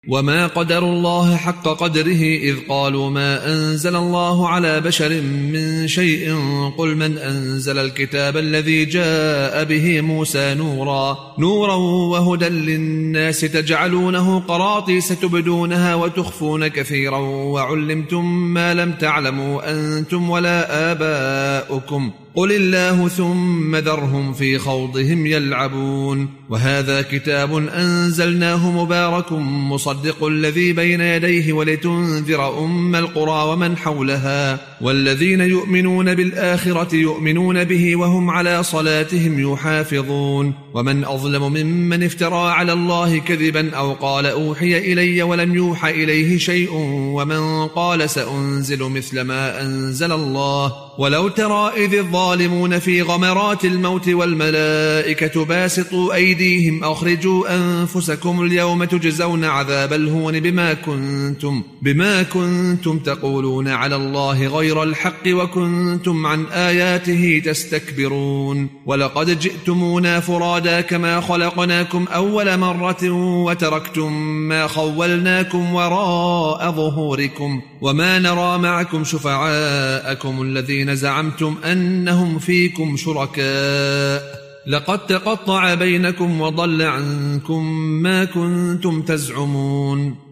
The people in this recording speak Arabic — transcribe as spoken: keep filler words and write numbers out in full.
وما قدروا الله حق قدره إذ قالوا ما أنزل الله على بشر من شيء قل من أنزل الكتاب الذي جاء به موسى نورا نورا وهدى للناس تجعلونه قراطيس تبدونها وتخفون كثيرا وعلمتم ما لم تعلموا أنتم ولا آباؤكم قل الله ثم ذرهم في خوضهم يلعبون وهذا كتاب أنزلناه مبارك مصدق الذي بين يديه ولتنذر أم القرى ومن حولها والذين يؤمنون بالآخرة يؤمنون به وهم على صلاتهم يحافظون ومن أظلم ممن افترى على الله كذبا أو قال أوحي إلي ولم يوحى إليه شيء ومن قال سأنزل مثل ما أنزل الله ولو ترى إذ الظالمون في غمرات الموت والملائكة باسطوا أيديهم أخرجوا أنفسكم اليوم تجزون عذاب الهون بما كنتم, بما كنتم تقولون على الله غير الحق وكنتم عن آياته تستكبرون ولقد جئتمونا فرادا كما خلقناكم أول مرة وتركتم ما خولناكم وراء ظهوركم وما نرى معكم شفعاءكم الذين زعمتم أنهم فيكم شركاء لقد تقطع بينكم وضل عنكم ما كنتم تزعمون